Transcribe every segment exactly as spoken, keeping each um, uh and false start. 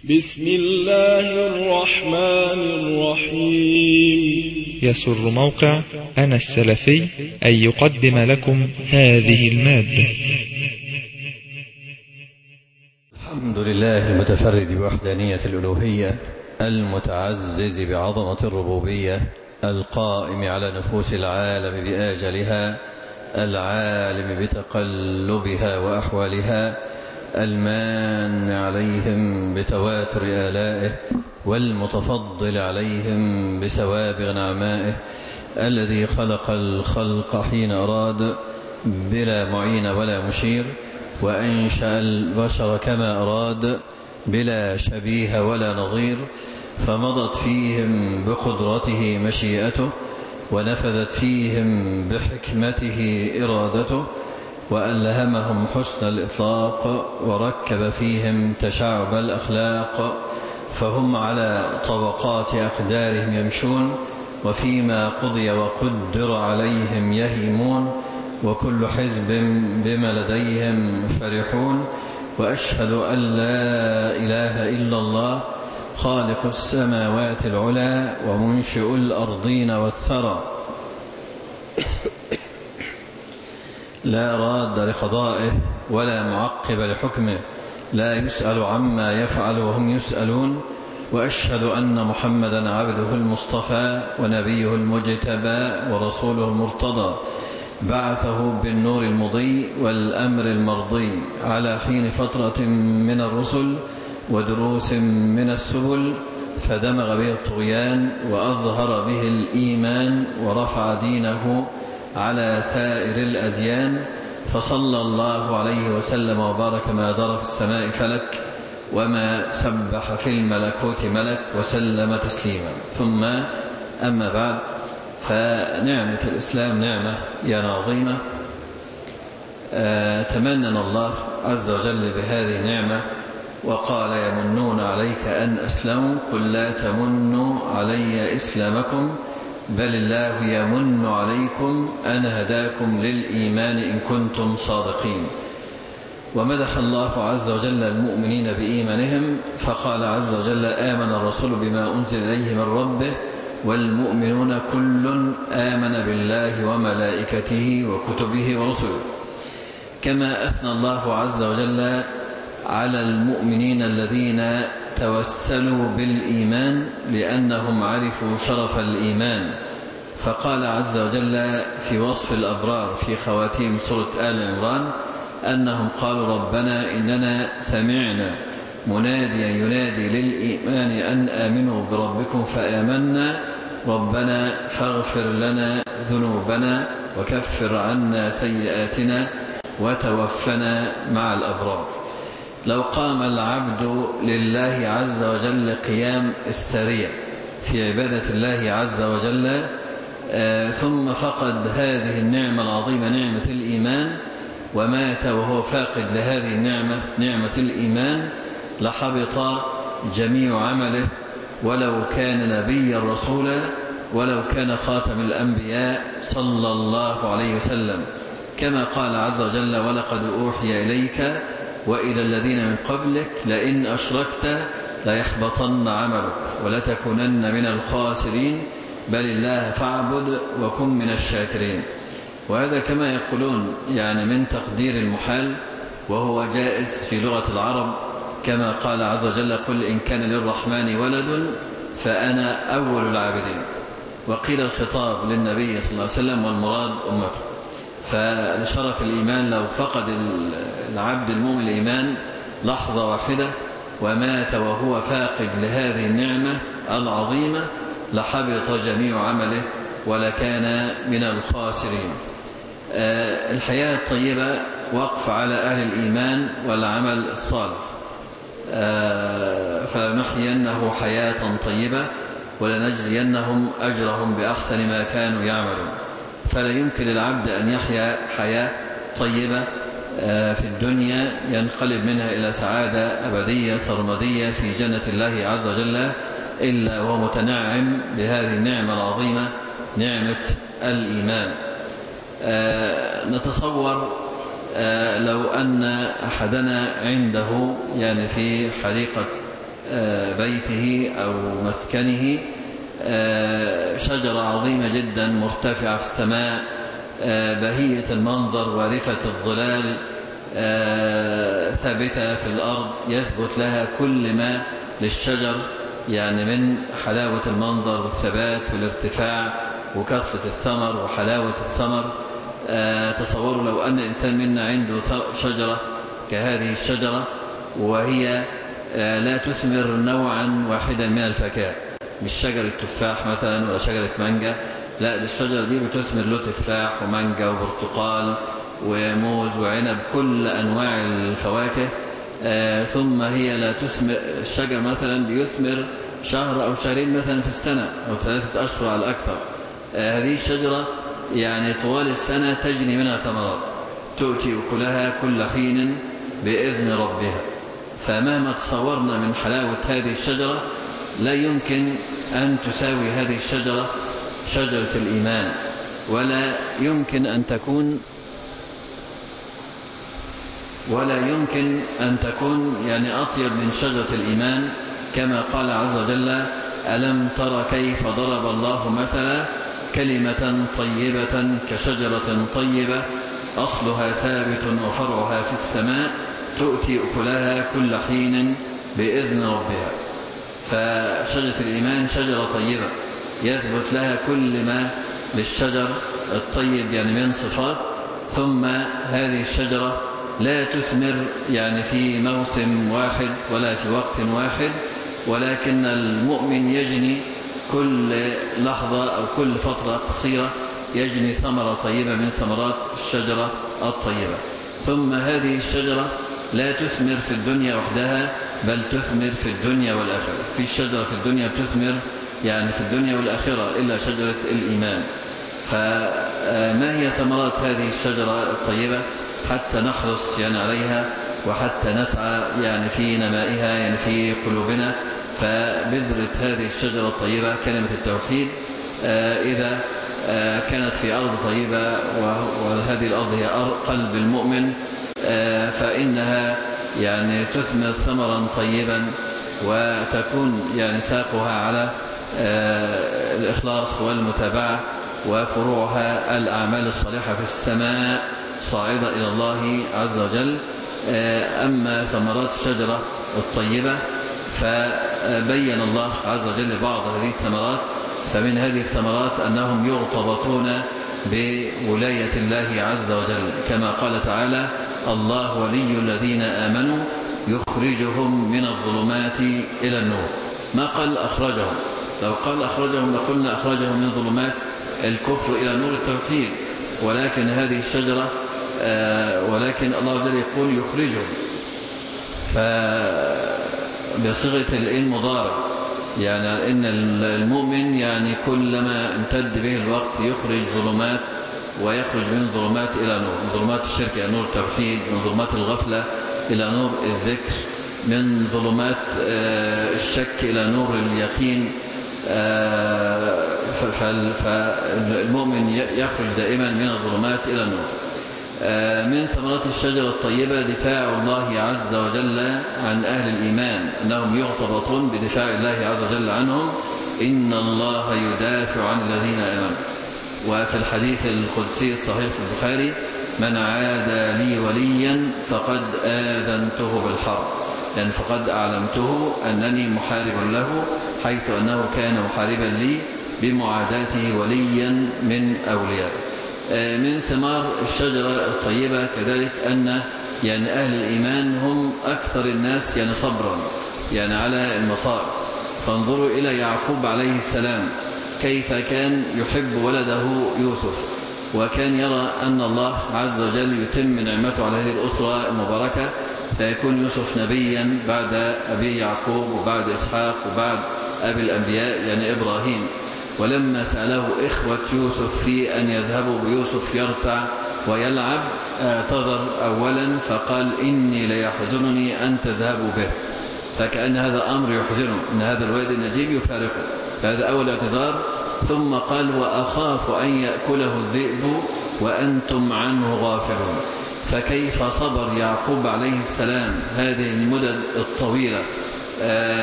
بسم الله الرحمن الرحيم. يسر موقع أنا السلفي أن يقدم لكم هذه المادة. الحمد لله المتفرد بوحدانية الألوهية، المتعزز بعظمة الربوبية، القائم على نفوس العالم بآجلها، العالم بتقلبها وأحوالها، المان عليهم بتواتر آلائه، والمتفضل عليهم بسوابغ نعمائه، الذي خلق الخلق حين أراد بلا معين ولا مشير، وأنشأ البشر كما أراد بلا شبيه ولا نظير، فمضت فيهم بقدرته مشيئته، ونفذت فيهم بحكمته إرادته، وألهمهم حسن الإطلاق، وركب فيهم تشعب الأخلاق، فهم على طبقات أقدارهم يمشون، وفيما قضي وقدر عليهم يهيمون، وكل حزب بما لديهم فرحون. وأشهد أن لا إله إلا الله خالق السماوات العلى ومنشئ الأرضين والثرى، لا راد لقضائه ولا معقب لحكمه، لا يسأل عما يفعل وهم يسألون. وأشهد أن محمدا عبده المصطفى ونبيه المجتبى ورسوله المرتضى، بعثه بالنور المضي والأمر المرضي على حين فترة من الرسل ودروس من السبل، فدمغ به الطغيان وأظهر به الإيمان، ورفع دينه على سائر الأديان، فصلى الله عليه وسلم وبارك ما دار في السماء فلك وما سبح في الملكوت ملك، وسلم تسليما. ثم أما بعد، فنعمة الإسلام نعمة يا عظيمة، تمنن الله عز وجل بهذه النعمة وقال: يمنون عليك أن أسلموا، قل لا تمنوا علي إسلامكم، بل الله يمن عليكم أن هداكم للإيمان إن كنتم صادقين. ومدح الله عز وجل المؤمنين بإيمانهم، فقال عز وجل: آمن الرسول بما أنزل إليه من ربه والمؤمنون كل آمن بالله وملائكته وكتبه ورسله. كما أثنى الله عز وجل على المؤمنين الذين توسلوا بالإيمان لأنهم عرفوا شرف الإيمان، فقال عز وجل في وصف الأبرار في خواتيم سورة آل عمران أنهم قالوا: ربنا إننا سمعنا مناديا ينادي للإيمان أن آمنوا بربكم فآمنا، ربنا فاغفر لنا ذنوبنا وكفر عنا سيئاتنا وتوفنا مع الأبرار. لو قام العبد لله عز وجل قيام السريع في عبادة الله عز وجل، آه ثم فقد هذه النعمة العظيمة نعمة الإيمان، ومات وهو فاقد لهذه النعمة نعمة الإيمان، لحبط جميع عمله، ولو كان نبيا رسولا، ولو كان خاتم الأنبياء صلى الله عليه وسلم، كما قال عز وجل: ولقد أوحي إليك وإلى الذين من قبلك لئن أشركت ليحبطن عملك ولتكونن من الخاسرين، بل الله فاعبد وكن من الشاكرين. وهذا كما يقولون يعني من تقدير المحال، وهو جائز في لغة العرب، كما قال عز وجل: قل إن كان للرحمن ولد فأنا أول العابدين. وقيل الخطاب للنبي صلى الله عليه وسلم والمراد أمته. فلشرف الإيمان لو فقد العبد المؤمن الإيمان لحظة واحدة ومات وهو فاقد لهذه النعمة العظيمة، لحبط جميع عمله ولكان من الخاسرين. الحياة الطيبة وقف على أهل الإيمان والعمل الصالح، فلنحيينه حياة طيبة ولنجزينهم أجرهم بأحسن ما كانوا يعملون. فلا يمكن للعبد أن يحيا حياة طيبة في الدنيا ينقلب منها إلى سعادة أبدية سرمدية في جنة الله عز وجل إلا وهو متنعم بهذه النعمة العظيمة، نعمة الإيمان. نتصور لو أن أحدنا عنده يعني في حديقة بيته أو مسكنه شجرة عظيمة جدا مرتفعة في السماء بهية المنظر وارفة الظلال ثابتة في الأرض، يثبت لها كل ما للشجر يعني من حلاوة المنظر والثبات والارتفاع وكثرة الثمر وحلاوة الثمر. تصوروا لو أن إنسان منا عنده شجرة كهذه الشجرة وهي لا تثمر نوعا واحدا من الفاكهة، مش شجرة تفاح مثلا ولا شجرة مانجا، لا، الشجرة دي بتثمر له تفاح ومانجا وبرتقال وموز وعنب، كل أنواع الفواكه. آه ثم هي لا تثمر، الشجر مثلا بيثمر شهر أو شهرين مثلا في السنة أو ثلاثة أشهر على الأكثر. آه هذه الشجرة يعني طوال السنة تجني منها ثمرات تؤتي أكلها كل حين بإذن ربها. فمهما تصورنا من حلاوة هذه الشجرة لا يمكن أن تساوي هذه الشجرة شجرة الإيمان، ولا يمكن أن تكون ولا يمكن أن تكون يعني أطيب من شجرة الإيمان، كما قال عز وجل: ألم تر كيف ضرب الله مثلا كلمة طيبة كشجرة طيبة أصلها ثابت وفرعها في السماء تؤتي أكلها كل حين بإذن ربها. فشجرة الإيمان شجرة طيبة يثبت لها كل ما للشجر الطيب يعني من صفات. ثم هذه الشجرة لا تثمر يعني في موسم واحد ولا في وقت واحد، ولكن المؤمن يجني كل لحظة أو كل فترة قصيرة يجني ثمرة طيبة من ثمرات الشجرة الطيبة. ثم هذه الشجرة لا تثمر في الدنيا وحدها، بل تثمر في الدنيا والآخرة. في الشجرة في الدنيا بتثمر يعني في الدنيا والآخرة إلا شجرة الإيمان. فما هي ثمرات هذه الشجرة الطيبة حتى نحرص يعني عليها وحتى نسعى يعني في نمائها يعني في قلوبنا؟ فبذرة هذه الشجرة الطيبة كلمة التوحيد إذا كانت في أرض طيبة وهذه الأرض هي قلب المؤمن فإنها يعني تثمر ثمرا طيبا وتكون يعني ساقها على الإخلاص والمتابعة، وفروعها الأعمال الصالحة في السماء صاعدة إلى الله عز وجل. أما ثمرات الشجرة الطيبة فبين الله عز وجل بعض هذه الثمرات. فمن هذه الثمرات أنهم يرتبطون بولاية الله عز وجل، كما قال تعالى: الله ولي الذين آمنوا يخرجهم من الظلمات إلى النور. ما قال أخرجهم، لو قال أخرجهم لقلنا أخرجهم من ظلمات الكفر إلى نور التوحيد، ولكن هذه الشجرة ولكن الله عز وجل يقول يخرجهم فبصيغة المضارع، يعني إن المؤمن يعني كلما امتد به الوقت يخرج ظلمات ويخرج من ظلمات إلى نور، من ظلمات الشرك إلى نور التوحيد، من ظلمات الغفلة إلى نور الذكر، من ظلمات الشك إلى نور اليقين. فالمؤمن يخرج دائما من الظلمات إلى النور. من ثمرات الشجرة الطيبة دفاع الله عز وجل عن أهل الإيمان، أنهم يغتبطون بدفاع الله عز وجل عنهم: إن الله يدافع عن الذين آمنوا. وفي الحديث القدسي الصحيح في البخاري: من عادى لي وليا فقد آذنته بالحرب، يعني فقد أعلمته أنني محارب له، حيث أنه كان محاربا لي بمعاداته وليا من أولياء. من ثمار الشجرة الطيبة كذلك أن يعني أهل الإيمان هم أكثر الناس يعني صبرا يعني على المصائب. فانظروا إلى يعقوب عليه السلام كيف كان يحب ولده يوسف، وكان يرى أن الله عز وجل يتم نعمته على هذه الأسرة المباركة، فيكون يوسف نبيا بعد أبي يعقوب وبعد إسحاق وبعد أبي الأنبياء يعني إبراهيم. ولما سأله إخوة يوسف في أن يذهبوا بيوسف يرتع ويلعب اعتذر أولا فقال: إني ليحزنني أن تذهبوا به. فكأن هذا أمر يحزنه، أن هذا الولد النجيب يفارقه، فهذا أول اعتذار. ثم قال: وأخاف أن يأكله الذئب وأنتم عنه غافلون. فكيف صبر يعقوب عليه السلام هذه المدد الطويلة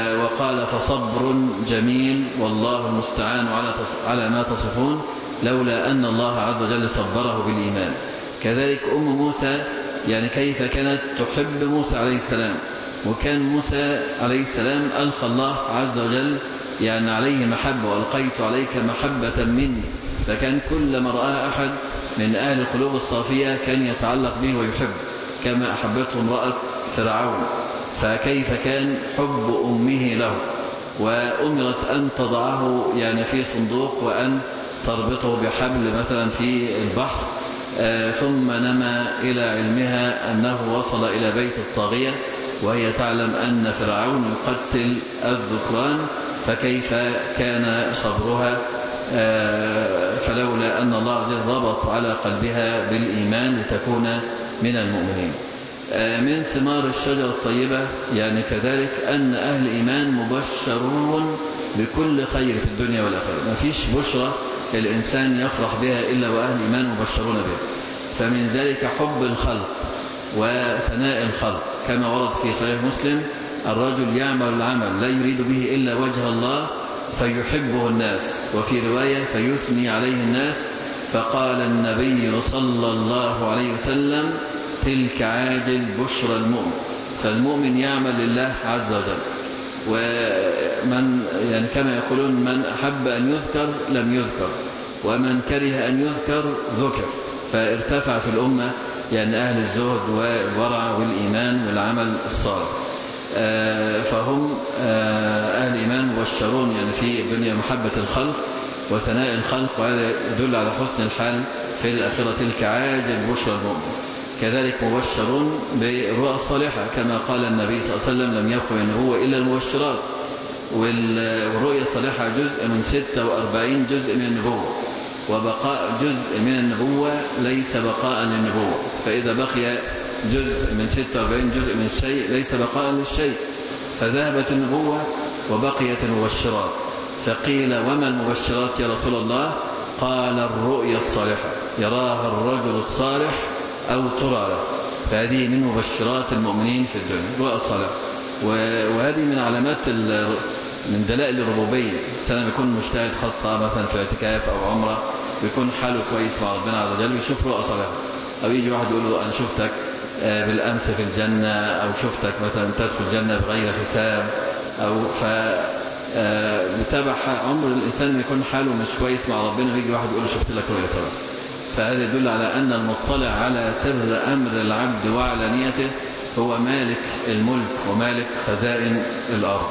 قال فصبر جميل والله المستعان على ما تصفون لولا أن الله عز وجل صبره بالإيمان. كذلك أم موسى يعني كيف كانت تحب موسى عليه السلام، وكان موسى عليه السلام ألقى الله عز وجل يعني عليه محبة، وألقيت عليك محبة مني، فكان كل ما رأى أحد من أهل القلوب الصافية كان يتعلق به ويحب كما أحبته امرأة فرعون. فكيف كان حب أمه له، وأمرت أن تضعه يعني في صندوق وأن تربطه بحبل مثلا في البحر، آه ثم نما إلى علمها أنه وصل إلى بيت الطاغية وهي تعلم أن فرعون يقتل الذكران، فكيف كان صبرها آه فلولا أن الله عز وجل ربط على قلبها بالإيمان لتكون من المؤمنين. آه من ثمار الشجرة الطيبة يعني كذلك أن أهل الإيمان مبشرون بكل خير في الدنيا والآخرة، ما فيش بشرى الإنسان يفرح بها إلا وأهل الإيمان مبشرون بها. فمن ذلك حب الخلق وثناء الخلق كما ورد في صحيح مسلم: الرجل يعمل العمل لا يريد به إلا وجه الله فيحبه الناس، وفي رواية فيثني عليه الناس. فقال النبي صلى الله عليه وسلم: تلك عاجل بشرى المؤمن. فالمؤمن يعمل لله عز وجل، ومن يعني كما يقولون من أحب أن يذكر لم يذكر، ومن كره أن يذكر ذكر. فارتفع في الأمة يعني أهل الزهد والورع والإيمان والعمل الصالح، فهم أهل الإيمان مبشرون يعني في الدنيا محبة الخلق وثناء الخلق، وهذا يدل على حسن الحال في الآخرة. تلك عاجل بشرى المؤمن. كذلك مبشرون بالرؤى الصالحة كما قال النبي صلى الله عليه وسلم: لم يبق من النبوة إلا المبشرات. والرؤيا الصالحة جزء من ستة وأربعين جزء من النبوة، وبقاء جزء من النبوة ليس بقاء للنبوة، فإذا بقي جزء من ستة وأربعين جزء من الشيء ليس بقاء للشيء، فذهبت النبوة وبقيت المبشرات. فقيل: وما المبشرات يا رسول الله؟ قال: الرؤيا الصالحة يراها الرجل الصالح أو ترى له. فهذه من مبشرات المؤمنين في الدنيا الرؤيا الصالحة، وهذه من علامات من دلائل الربوبية. الإنسان بيكون مجتهد خاصة مثلا في اعتكاف أو عمرة، بيكون حاله كويس مع ربنا عز وجل، بيشوف رؤى صالحة. أو يجي واحد يقول له: أنا شفتك بالأمس في الجنة، أو شفتك مثلا تدخل الجنة بغير حساب، أو ف بتابع عمر الإنسان يكون حاله مش كويس مع ربنا، ويجي واحد يقول له: شفت لك رؤيا صالحة. فهذا يدل على أن المطلع على سر أمر العبد وعلانيته هو مالك الملك ومالك خزائن الأرض.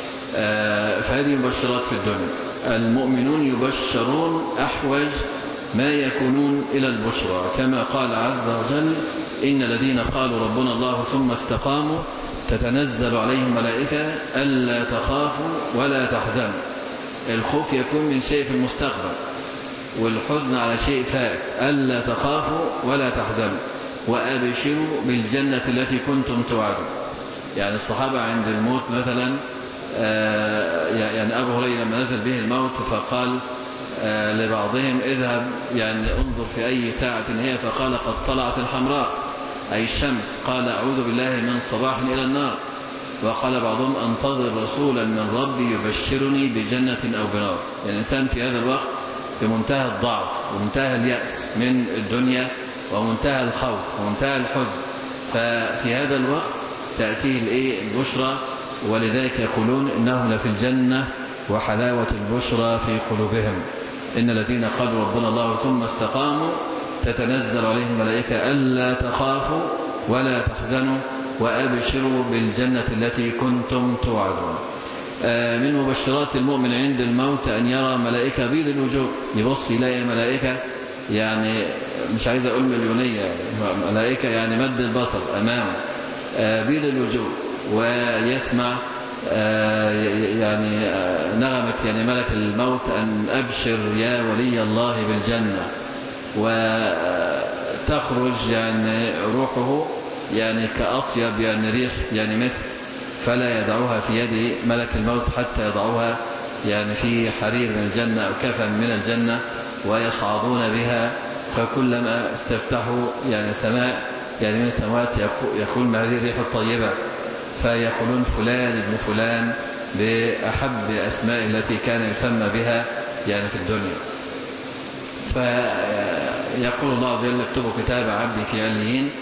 فهذه مبشرات في الدنيا. المؤمنون يبشرون أحوج ما يكونون إلى البشرى كما قال عز وجل: إن الذين قالوا ربنا الله ثم استقاموا تتنزل عليهم ملائكة ألا تخافوا ولا تحزنوا. الخوف يكون من شيء في المستقبل، والحزن على شيء فات. ألا تخافوا ولا تحزنوا وأبشروا بالجنة التي كنتم توعدون. يعني الصحابة عند الموت مثلا، يعني أبو هريرة لما نزل به الموت فقال لبعضهم: اذهب يعني انظر في أي ساعة هي، فقال: قد طلعت الحمراء أي الشمس. قال: أعوذ بالله من صباح إلى النار. وقال بعضهم: أنتظر رسولا من ربي يبشرني بجنة أو بنار. يعني الإنسان في هذا الوقت في منتهى الضعف ومنتهى اليأس من الدنيا ومنتهى الخوف ومنتهى الحزن، ففي هذا الوقت تأتيه البشرى. ولذلك يقولون: إنهم لفي الجنة وحلاوة البشرى في قلوبهم. إن الذين قالوا ربنا الله ثم استقاموا تتنزل عليهم الملائكة ألا تخافوا ولا تحزنوا وأبشروا بالجنة التي كنتم توعدون. من مبشرات المؤمن عند الموت أن يرى ملائكة بيض الوجوه، يبص يلاقي ملائكة يعني مش عايز أقول مليونية، ملائكة يعني مد البصر أمامه بيض الوجوه، ويسمع يعني نغمة يعني ملك الموت: أن أبشر يا ولي الله بالجنة. وتخرج يعني روحه يعني كأطيب يعني ريح يعني مسك، فلا يدعوها في يد ملك الموت حتى يضعوها يعني في حرير من الجنة أو كفن من الجنة، ويصعدون بها. فكلما استفتحوا يعني سماء يعني من السماوات يقول: ما هذه الريح الطيبة؟ فيقولون فلان ابن فلان بأحب أسماء التي كان يسمى بها يعني في الدنيا. فيقول الله عز وجل اكتبوا كتاب عبدي في عليين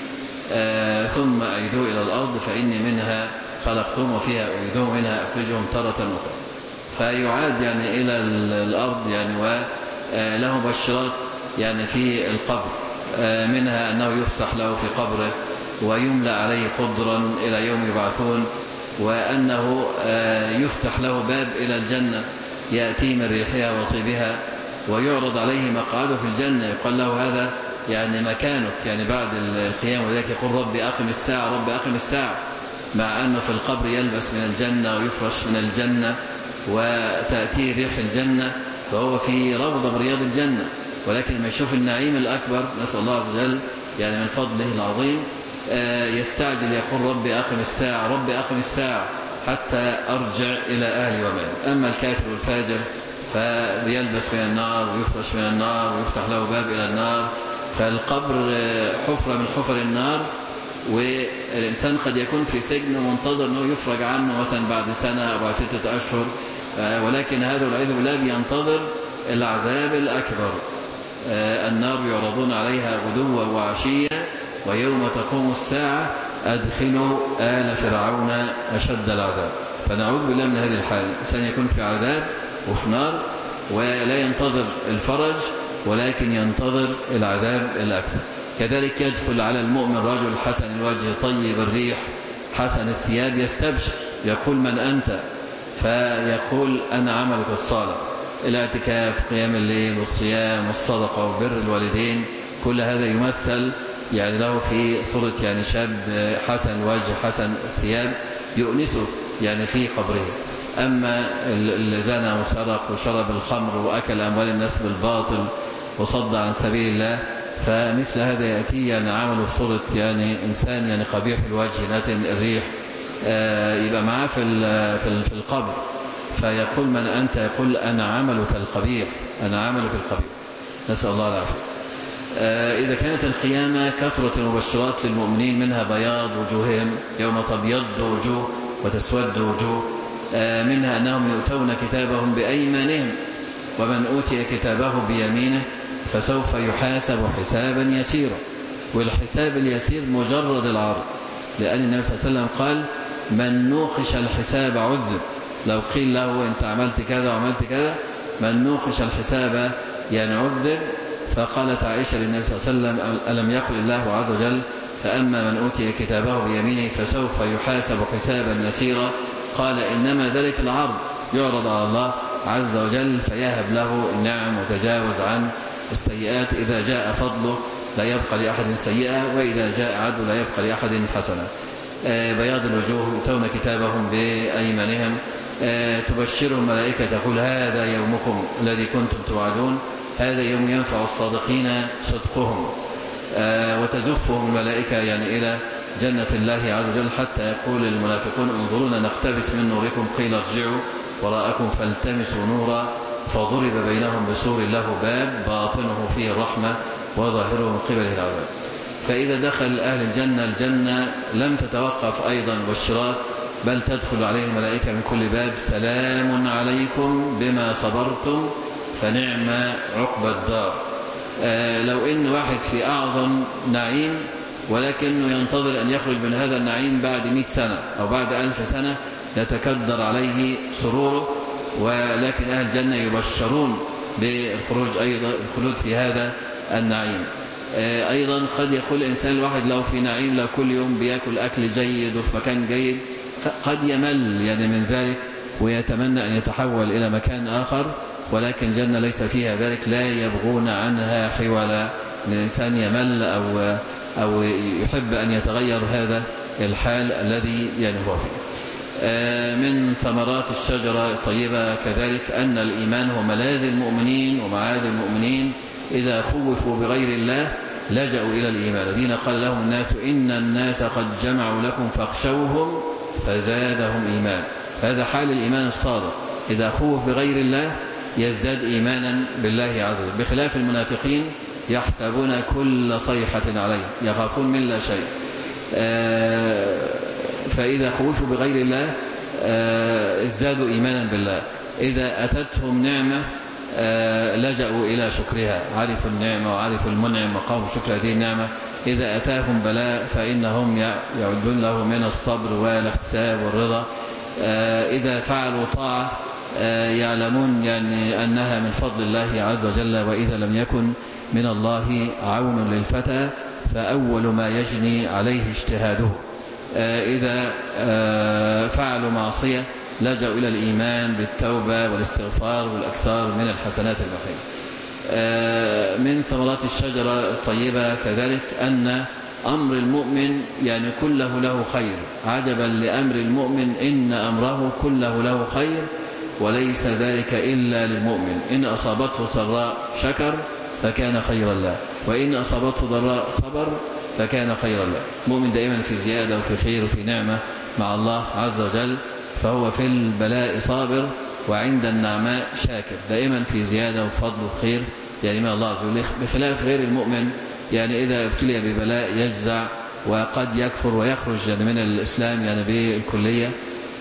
ثم أعيدوه إلى الأرض فإني منها خلقتهم وفيها أعيدوه منها أخرجهم تارة أخرى. فيعاد يعني إلى الأرض يعني وله بشرات يعني في القبر، منها أنه يفسح له في قبره ويملأ عليه قدرا إلى يوم يبعثون، وأنه يفتح له باب إلى الجنة يأتي من ريحها وطيبها ويعرض عليه مقعده في الجنة، يقال له هذا يعني مكانك يعني بعد القيام، وذلك يقول ربي أقم الساعة ربي أقم الساعة، مع أنه في القبر يلبس من الجنة ويفرش من الجنة وتأتي ريح الجنة، فهو في روضة من رياض الجنة، ولكن لما يشوف النعيم الأكبر نسأل الله عز وجل يعني من فضله العظيم يستعجل يقول ربي أقم الساعة ربي أقم الساعة حتى أرجع إلى أهلي ومالي. أما الكافر والفاجر فيلبس من النار ويفرش من النار ويفتح له باب إلى النار، فالقبر حفرة من حفر النار، والإنسان قد يكون في سجن ومنتظر أنه يفرج عنه مثلا بعد سنة أو بعد ستة أشهر، ولكن هذا والعياذ بالله ينتظر العذاب الأكبر. النار يعرضون عليها غدوا وعشيا ويوم تقوم الساعة أدخلوا آل فرعون أشد العذاب. فنعوذ بالله من هذه الحال، الإنسان يكون في عذاب وفي نار ولا ينتظر الفرج ولكن ينتظر العذاب الأكبر. كذلك يدخل على المؤمن رجل حسن الوجه طيب الريح حسن الثياب يستبشر، يقول من أنت؟ فيقول أنا عملك الصالح، الاعتكاف قيام الليل والصيام والصدقة وبر الوالدين، كل هذا يمثل يعني له في صورة يعني شاب حسن الوجه حسن الثياب يؤنسه يعني في قبره. أما اللي زنى وسرق وشرب الخمر وأكل أموال الناس بالباطل وصد عن سبيل الله، فمثل هذا يأتي يعني عمله في صورة يعني إنسان يعني قبيح الوجه ناتن الريح، يبقى معاه في في القبر، فيقول من أنت؟ يقول أنا عملك القبيح أنا عملك القبيح، نسأل الله العافية. إذا كانت القيامة كثرة المبشرات للمؤمنين، منها بياض وجوههم يوم تبيض وجوه وتسود وجوه، منها أنهم يؤتون كتابهم بأيمانهم ومن أوتي كتابه بيمينه فسوف يحاسب حسابا يسيرا. والحساب اليسير مجرد العرض، لأن النبي صلى الله عليه وسلم قال من نوقش الحساب عذب. لو قيل له أنت عملت كذا وعملت كذا، من نوقش الحساب يعني عذب. فقالت عائشة للنبي صلى الله عليه وسلم ألم يقل الله عز وجل فأما من أوتي كتابه بيمينه فسوف يحاسب حسابا يسيرا؟ قال إنما ذلك العرض، يعرض على الله عز وجل فيهب له النعم وتجاوز عن السيئات. إذا جاء فضله لا يبقى لأحد سيئة، وإذا جاء عدل لا يبقى لأحد حسنة. بياض الوجوه يؤتون كتابهم بأيمانهم، تبشرهم الملائكة تقول هذا يومكم الذي كنتم توعدون، هذا يوم ينفع الصادقين صدقهم، وتزفهم الملائكة يعني إلى جنة الله عز وجل، حتى يقول المنافقون انظرونا نقتبس من نوركم قيل ارجعوا وراءكم فالتمسوا نورا فضرب بينهم بسور له باب باطنه فيه الرحمة وظاهره من قبله العذاب. فإذا دخل أهل الجنة الجنة لم تتوقف أيضا مبشرات، بل تدخل عليه الملائكة من كل باب سلام عليكم بما صبرتم فنعم عقبى الدار. آه لو إن واحد في أعظم نعيم ولكنه ينتظر أن يخرج من هذا النعيم بعد مئة سنة أو بعد ألف سنة يتكدر عليه سروره، ولكن أهل الجنة يبشرون بالخروج أيضا الخلود في هذا النعيم. آه أيضا قد يقول الإنسان الواحد لو في نعيم لو كل يوم بيأكل أكل جيد وفي مكان جيد قد يمل يعني من ذلك ويتمنى أن يتحول إلى مكان آخر، ولكن الجنة ليس فيها ذلك، لا يبغون عنها حولا. الإنسان يمل أو أو يحب أن يتغير هذا الحال الذي يعني هو فيه. من ثمرات الشجرة الطيبة كذلك أن الإيمان هو ملاذ المؤمنين ومعاذ المؤمنين، إذا خوفوا بغير الله لجأوا إلى الإيمان. الذين قال لهم الناس إن الناس قد جمعوا لكم فاخشوهم فزادهم إيمان. هذا حال الإيمان الصادق، إذا خوف بغير الله يزداد إيمانا بالله عز وجل، بخلاف المنافقين يحسبون كل صيحة عليه، يخافون من لا شيء. فإذا خوفوا بغير الله ازدادوا إيمانا بالله. إذا أتتهم نعمة لجأوا إلى شكرها، عرفوا النعمة وعرفوا المنعم وقاموا شكر هذه النعمة. إذا أتاهم بلاء فإنهم يعدون له من الصبر والاحتساب والرضا. إذا فعلوا طاعة يعلمون يعني أنها من فضل الله عز وجل. وإذا لم يكن من الله عون للفتى فأول ما يجني عليه اجتهاده. إذا فعلوا معصية لجأوا إلى الإيمان بالتوبة والاستغفار والأكثار من الحسنات البخيرة. من ثمرات الشجرة الطيبة كذلك أن أمر المؤمن يعني كله له خير. عجبا لأمر المؤمن إن أمره كله له خير وليس ذلك إلا للمؤمن. إن أصابته سراء شكر فكان خيرا له، وإن أصابته ضراء صبر فكان خيرا له. المؤمن دائما في زيادة وفي خير وفي نعمة مع الله عز وجل، فهو في البلاء صابر وعند النعماء شاكر، دائما في زيادة وفضل وخير يعني من الله عز وجل، بخلاف غير المؤمن يعني إذا ابتلي ببلاء يجزع وقد يكفر ويخرج يعني من الإسلام يعني بالكلية.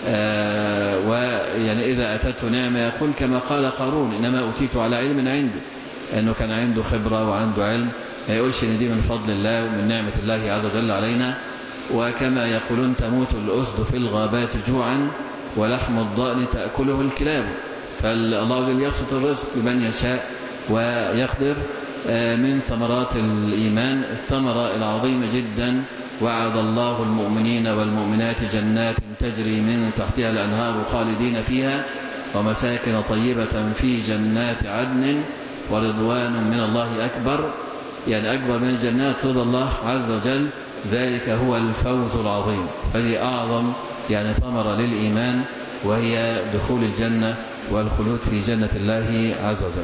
آه ويعني إذا أتته نعمة يقول كما قال قارون إنما أوتيت على علم عندي، أنه كان عنده خبرة وعنده علم، ما يقولش إن دي من فضل الله ومن نعمة الله عز وجل علينا. وكما يقولون تموت الأسد في الغابات جوعا ولحم الضأن تأكله الكلاب. فالله عز وجل يبسط الرزق لمن يشاء ويقدر. من ثمرات الإيمان الثمرة العظيمة جدا وعد الله المؤمنين والمؤمنات جنات تجري من تحتها الأنهار خالدين فيها ومساكن طيبة في جنات عدن ورضوان من الله أكبر. يعني أكبر من الجنات رضا الله عز وجل، ذلك هو الفوز العظيم. هذه أعظم يعني ثمرة للإيمان وهي دخول الجنة والخلود في جنة الله عز وجل.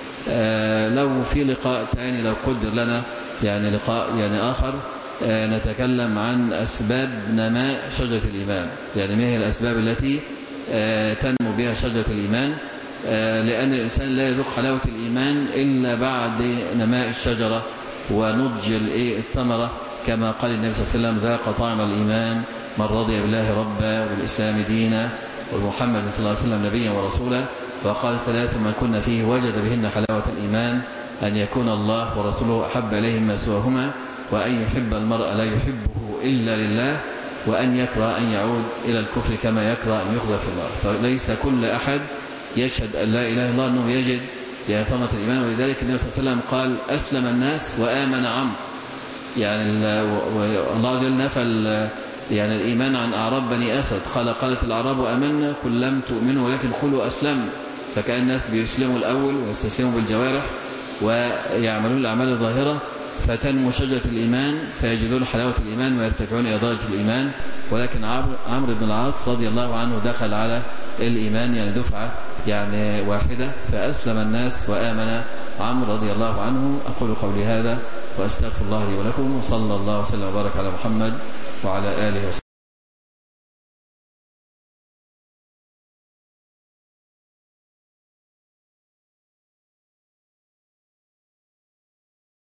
آه لو في لقاء ثاني لو قدر لنا يعني لقاء يعني آخر آه نتكلم عن أسباب نماء شجرة الإيمان، يعني ما هي الأسباب التي آه تنمو بها شجرة الإيمان. آه لأن الإنسان لا يذوق حلاوة الإيمان إلا بعد نماء الشجرة ونضج الثمرة، كما قال النبي صلى الله عليه وسلم ذاق طعم الإيمان من رضي بالله ربا وبالإسلام دينا ومحمد صلى الله عليه وسلم نبيا ورسولا. وقال ثلاث من كنا فيه وجد بهن حلاوة الإيمان: أن يكون الله ورسوله أحب إليه ما سواهما، وأن يحب المرء لا يحبه إلا لله، وأن يكره أن يعود إلى الكفر كما يكره أن يخذف في النار. فليس كل أحد يشهد أن لا إله إلا الله أنه يجد يعني ثمرة الإيمان. ولذلك النبي صلى الله عليه وسلم قال أسلم الناس وآمن عمرو. يعني الله عز وجل نفى يعني الإيمان عن أعراب بني أسد، قال قالت الأعراب آمنا قل لم تؤمنوا ولكن قولوا أسلمنا. فكان الناس بيسلموا الأول ويستسلموا بالجوارح ويعملون الأعمال الظاهرة فتنمو شجرة الإيمان فيجدون حلاوة الإيمان ويرتفعون إلى درجة الإيمان. ولكن عمرو بن العاص رضي الله عنه دخل على الإيمان يعني دفعة يعني واحدة فأسلم الناس وآمن عمرو رضي الله عنه. أقول قولي هذا وأستغفر الله لي ولكم، وصلى الله وسلم وبارك على محمد وعلى آله وسلم.